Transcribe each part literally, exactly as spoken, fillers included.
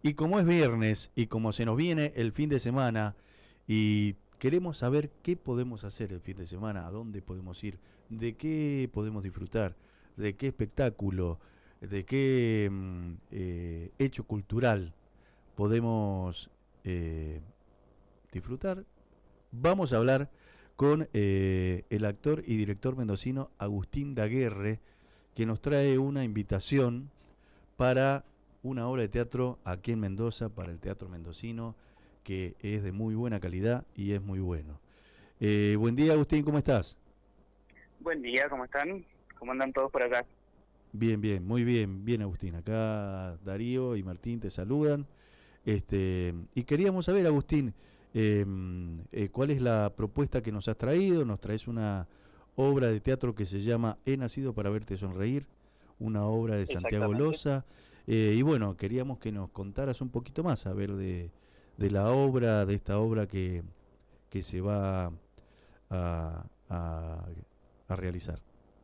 Y como es viernes y como se nos viene el fin de semana y queremos saber qué podemos hacer el fin de semana, a dónde podemos ir, de qué podemos disfrutar, de qué espectáculo, de qué mm, eh, hecho cultural podemos eh, disfrutar, vamos a hablar con eh, el actor y director mendocino Agustín Daguerre, que nos trae una invitación para una obra de teatro aquí en Mendoza, para el Teatro Mendocino, que es de muy buena calidad y es muy bueno. Eh, buen día, Agustín, ¿cómo estás? Buen día, ¿cómo están? ¿Cómo andan todos por acá? Bien, bien, muy bien, bien, Agustín. Acá Darío y Martín te saludan. Este, y queríamos saber, Agustín, eh, eh, cuál es la propuesta que nos has traído. Nos traes una obra de teatro que se llama He nacido para verte sonreír, una obra de Santiago Exactamente. Loza. Eh, y bueno, queríamos que nos contaras un poquito más, a ver, de, de la obra, de esta obra que, que se va a, a, a realizar.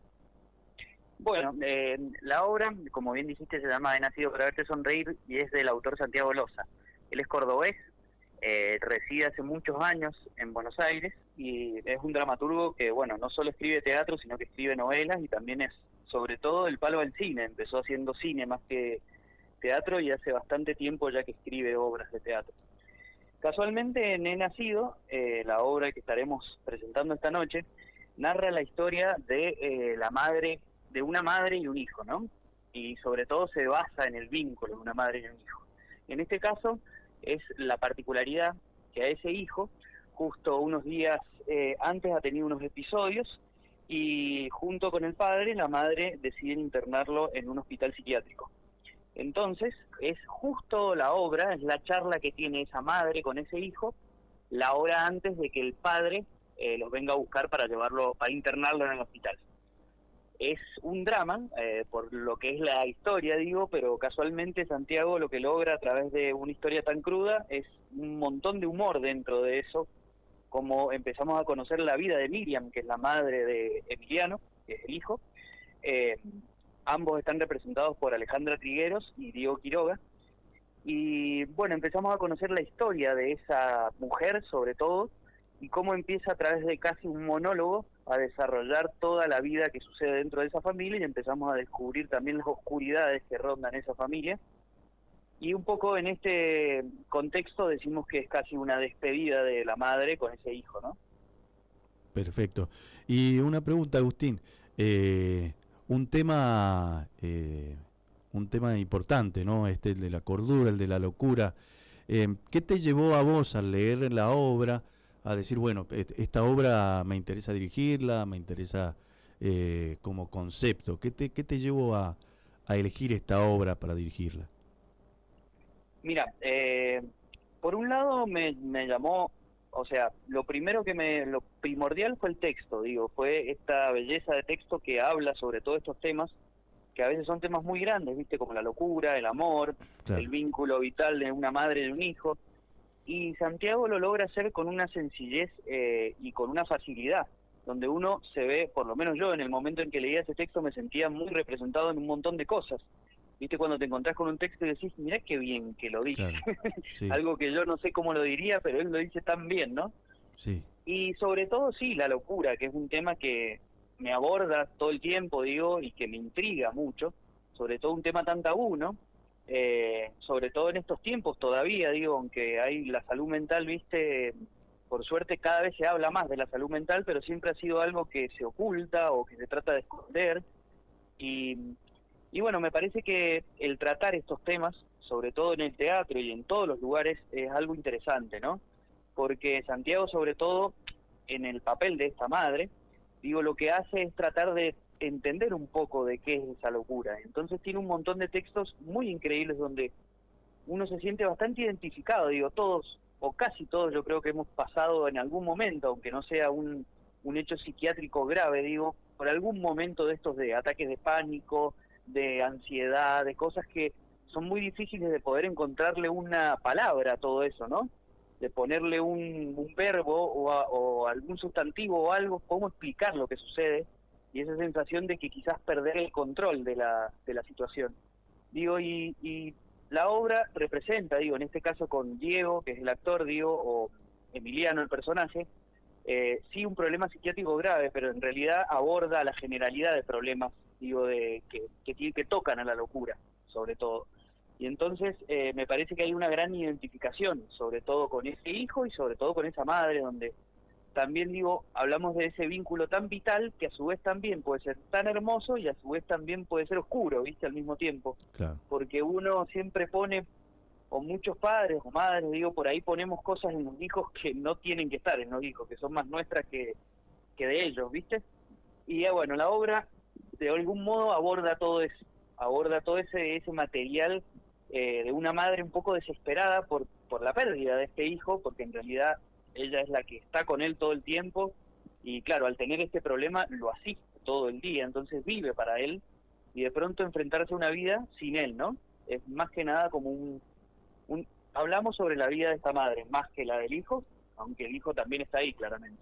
Bueno, eh, la obra, como bien dijiste, se llama He nacido para verte sonreír y es del autor Santiago Loza. Él es cordobés, eh, reside hace muchos años en Buenos Aires y es un dramaturgo que, bueno, no solo escribe teatro, sino que escribe novelas y también es, sobre todo, el palo del cine. Empezó haciendo cine más que teatro y hace bastante tiempo ya que escribe obras de teatro. Casualmente en He nacido, eh, la obra que estaremos presentando esta noche, narra la historia de eh, la madre, de una madre y un hijo, ¿no? Y sobre todo se basa en el vínculo de una madre y un hijo. En este caso es la particularidad que a ese hijo, justo unos días eh, antes ha tenido unos episodios y junto con el padre, la madre deciden internarlo en un hospital psiquiátrico. Entonces, es justo la obra, es la charla que tiene esa madre con ese hijo, la hora antes de que el padre eh, los venga a buscar para llevarlo, para internarlo en el hospital. Es un drama, eh, por lo que es la historia, digo, pero casualmente Santiago lo que logra a través de una historia tan cruda es un montón de humor dentro de eso, como empezamos a conocer la vida de Miriam, que es la madre de Emiliano, que es el hijo. Eh, ambos están representados por Alejandra Trigueros y Diego Quiroga. Y bueno, empezamos a conocer la historia de esa mujer, sobre todo, y cómo empieza a través de casi un monólogo a desarrollar toda la vida que sucede dentro de esa familia y empezamos a descubrir también las oscuridades que rondan esa familia. Y un poco en este contexto decimos que es casi una despedida de la madre con ese hijo, ¿no? Perfecto. Y una pregunta, Agustín. Eh, un tema, eh, un tema importante, ¿no? Este, el de la cordura, el de la locura. Eh, ¿Qué te llevó a vos al leer la obra a decir, bueno, et- esta obra me interesa dirigirla, me interesa eh, como concepto? ¿Qué te, qué te llevó a, a elegir esta obra para dirigirla? Mira, eh, por un lado me, me llamó, o sea, lo primero que me, lo primordial fue el texto, digo, fue esta belleza de texto que habla sobre todos estos temas, que a veces son temas muy grandes, viste, como la locura, el amor, el Claro, vínculo vital de una madre y de un hijo, y Santiago lo logra hacer con una sencillez eh, y con una facilidad, donde uno se ve, por lo menos yo en el momento en que leía ese texto me sentía muy representado en un montón de cosas. Viste cuando te encontrás con un texto y decís, mirá qué bien que lo dice. claro. Sí, Algo que yo no sé cómo lo diría, pero él lo dice tan bien, ¿no? sí, Y sobre todo, sí, la locura, que es un tema que me aborda todo el tiempo, digo, y que me intriga mucho, sobre todo un tema tan tabú, ¿no? Eh, sobre todo en estos tiempos todavía, digo, aunque hay la salud mental, viste, por suerte cada vez se habla más de la salud mental, pero siempre ha sido algo que se oculta o que se trata de esconder. Y, y bueno, me parece que el tratar estos temas, sobre todo en el teatro y en todos los lugares, es algo interesante, ¿no? Porque Santiago, sobre todo, en el papel de esta madre, digo, lo que hace es tratar de entender un poco de qué es esa locura. Entonces tiene un montón de textos muy increíbles donde uno se siente bastante identificado, digo, todos, o casi todos, yo creo que hemos pasado en algún momento, aunque no sea un, un hecho psiquiátrico grave, digo, por algún momento de estos de ataques de pánico, de ansiedad, de cosas que son muy difíciles de poder encontrarle una palabra a todo eso, ¿no? De ponerle un, un verbo o, a, o algún sustantivo o algo, cómo explicar lo que sucede y esa sensación de que quizás perder el control de la, de la situación. Digo, y, y la obra representa, digo, en este caso con Diego, que es el actor, digo, o Emiliano, el personaje, eh, sí un problema psiquiátrico grave, pero en realidad aborda la generalidad de problemas, digo, de que, que, que tocan a la locura, sobre todo. Y entonces eh, me parece que hay una gran identificación, sobre todo con ese hijo y sobre todo con esa madre, donde también, digo, hablamos de ese vínculo tan vital que a su vez también puede ser tan hermoso y a su vez también puede ser oscuro, ¿viste? Al mismo tiempo. Claro. Porque uno siempre pone, o muchos padres o madres, digo, por ahí ponemos cosas en los hijos que no tienen que estar en los hijos, que son más nuestras que, que de ellos, ¿viste? Y ya, bueno, la obra de algún modo aborda todo eso, aborda todo ese, ese material eh, de una madre un poco desesperada por, por la pérdida de este hijo, porque en realidad ella es la que está con él todo el tiempo y claro, al tener este problema lo asiste todo el día, entonces vive para él y de pronto enfrentarse a una vida sin él, ¿no? Es más que nada como un, un... Hablamos sobre la vida de esta madre, más que la del hijo, aunque el hijo también está ahí claramente.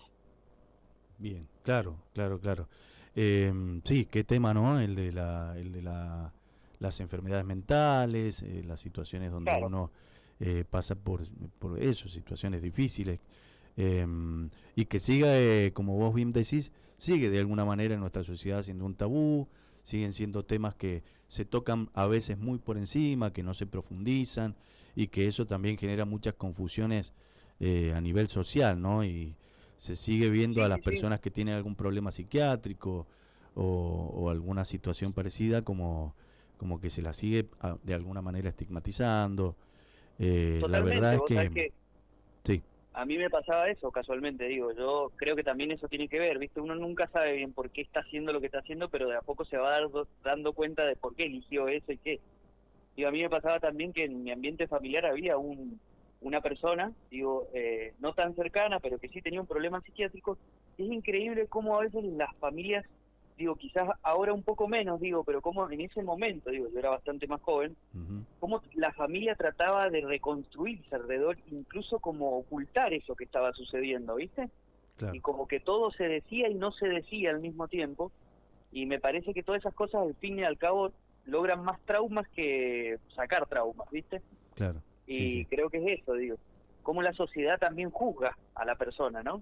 Bien, claro, claro, claro. Eh, sí, qué tema, ¿no? El de la, el de la, las enfermedades mentales, eh, las situaciones donde Claro. uno eh, pasa por, por eso, situaciones difíciles, eh, y que siga, eh, como vos bien decís, sigue de alguna manera en nuestra sociedad siendo un tabú, siguen siendo temas que se tocan a veces muy por encima, que no se profundizan y que eso también genera muchas confusiones eh, a nivel social, ¿no? Y se sigue viendo a Sí, las sí, sí. personas que tienen algún problema psiquiátrico o, o alguna situación parecida como, como que se la sigue a, de alguna manera estigmatizando. Eh, la verdad Totalmente, es vos sabés que que sí, a mí me pasaba eso casualmente, digo, yo creo que también eso tiene que ver, ¿viste? Uno nunca sabe bien por qué está haciendo lo que está haciendo, pero de a poco se va dando, dando cuenta de por qué eligió eso y qué. Digo, a mí me pasaba también que en mi ambiente familiar había un, una persona, digo, eh, no tan cercana, pero que sí tenía un problema psiquiátrico. Y es increíble cómo a veces las familias, digo, quizás ahora un poco menos, digo, pero como en ese momento, digo, yo era bastante más joven, uh-huh, cómo la familia trataba de reconstruirse alrededor, incluso como ocultar eso que estaba sucediendo, ¿viste? Y claro. como que todo se decía y no se decía al mismo tiempo, y me parece que todas esas cosas al fin y al cabo logran más traumas que sacar traumas, ¿viste? Claro, sí, Y sí. creo que es eso, digo, cómo la sociedad también juzga a la persona, ¿no?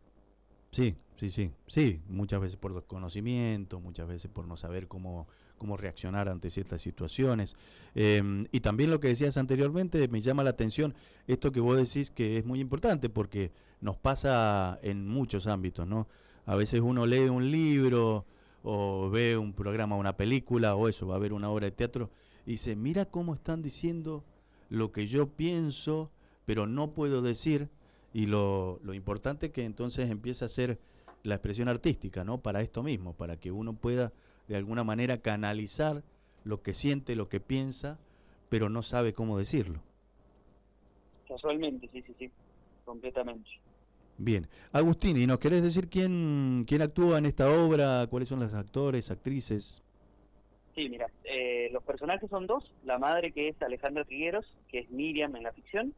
Sí, sí, sí, sí, muchas veces por desconocimiento, muchas veces por no saber cómo, cómo reaccionar ante ciertas situaciones. Eh, y también lo que decías anteriormente, me llama la atención esto que vos decís que es muy importante porque nos pasa en muchos ámbitos, ¿no? A veces uno lee un libro o ve un programa, una película o eso, va a ver una obra de teatro y dice, mira cómo están diciendo lo que yo pienso, pero no puedo decir. Y lo, lo importante es que entonces empieza a ser la expresión artística, ¿no? Para esto mismo, para que uno pueda de alguna manera canalizar lo que siente, lo que piensa, pero no sabe cómo decirlo. Casualmente, sí, sí, sí, completamente. Bien. Agustín, ¿y nos querés decir quién, quién actúa en esta obra? ¿Cuáles son los actores, actrices? Sí, mira, eh, los personajes son dos, la madre que es Alejandra Figueros, que es Miriam en la ficción,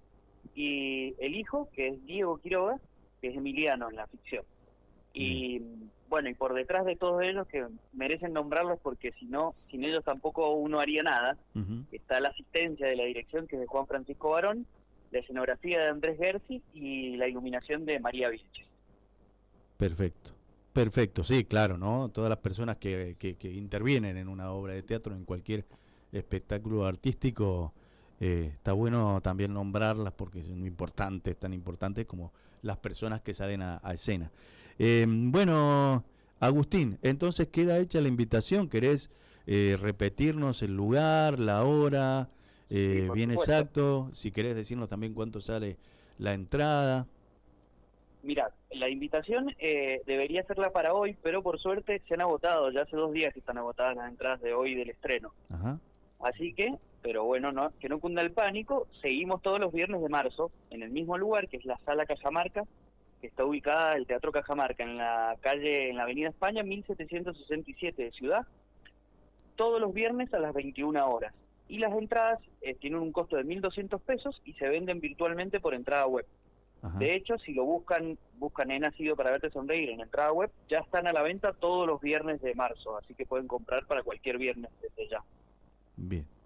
y el hijo, que es Diego Quiroga, que es Emiliano en la ficción. Bien. Y bueno, y por detrás de todos ellos, que merecen nombrarlos porque si no, sin ellos tampoco uno haría nada, Uh-huh. está la asistencia de la dirección, que es de Juan Francisco Barón, la escenografía de Andrés Gersi y la iluminación de María Vilches. Perfecto. Perfecto, sí, claro, ¿no? Todas las personas que, que, que intervienen en una obra de teatro, en cualquier espectáculo artístico, eh, está bueno también nombrarlas porque son importantes, tan importantes como las personas que salen a, a escena. Eh, bueno, Agustín, entonces queda hecha la invitación. ¿Querés eh, repetirnos el lugar, la hora, Sí, eh, por bien supuesto. exacto? Si querés decirnos también cuánto sale la entrada. Mirá, la invitación eh, debería serla para hoy, pero por suerte se han agotado, ya hace dos días que están agotadas las entradas de hoy del estreno. Ajá. Así que, pero bueno, no, que no cunda el pánico, seguimos todos los viernes de marzo en el mismo lugar, que es la Sala Cajamarca, que está ubicada el Teatro Cajamarca en la calle, en la Avenida España, mil setecientos sesenta y siete de Ciudad, todos los viernes a las veintiuna horas. Y las entradas eh, tienen un costo de mil doscientos pesos y se venden virtualmente por entrada web. Ajá. De hecho, si lo buscan, buscan He nacido para verte sonreír en entrada web, ya están a la venta todos los viernes de marzo, así que pueden comprar para cualquier viernes desde ya. Bien.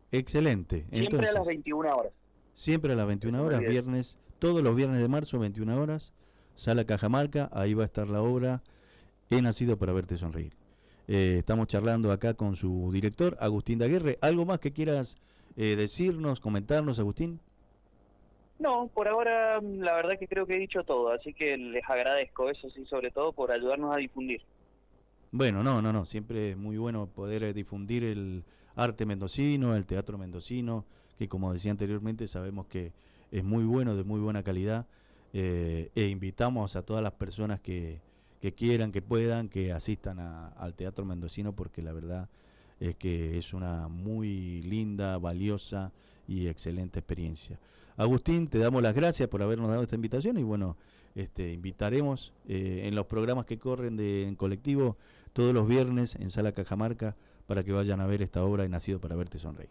Excelente. Siempre Entonces, a las veintiuna horas. Siempre a las veintiuna horas, viernes, todos los viernes de marzo, veintiuna horas, Sala Cajamarca, ahí va a estar la obra He nacido para verte sonreír. Eh, estamos charlando acá con su director, Agustín Daguerre. ¿Algo más que quieras eh, decirnos, comentarnos, Agustín? No, por ahora la verdad que creo que he dicho todo, así que les agradezco, eso sí, sobre todo por ayudarnos a difundir. Bueno, no, no, no, siempre es muy bueno poder eh, difundir el arte mendocino, el teatro mendocino, que como decía anteriormente sabemos que es muy bueno, de muy buena calidad, eh, e invitamos a todas las personas que, que quieran, que puedan, que asistan a, al teatro mendocino, porque la verdad es que es una muy linda, valiosa y excelente experiencia. Agustín, te damos las gracias por habernos dado esta invitación y bueno, este, invitaremos eh, en los programas que corren de, en colectivo todos los viernes en Sala Cajamarca para que vayan a ver esta obra He nacido para verte sonreír.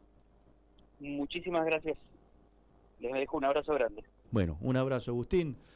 Muchísimas gracias. Les dejo un abrazo grande. Bueno, un abrazo, Agustín.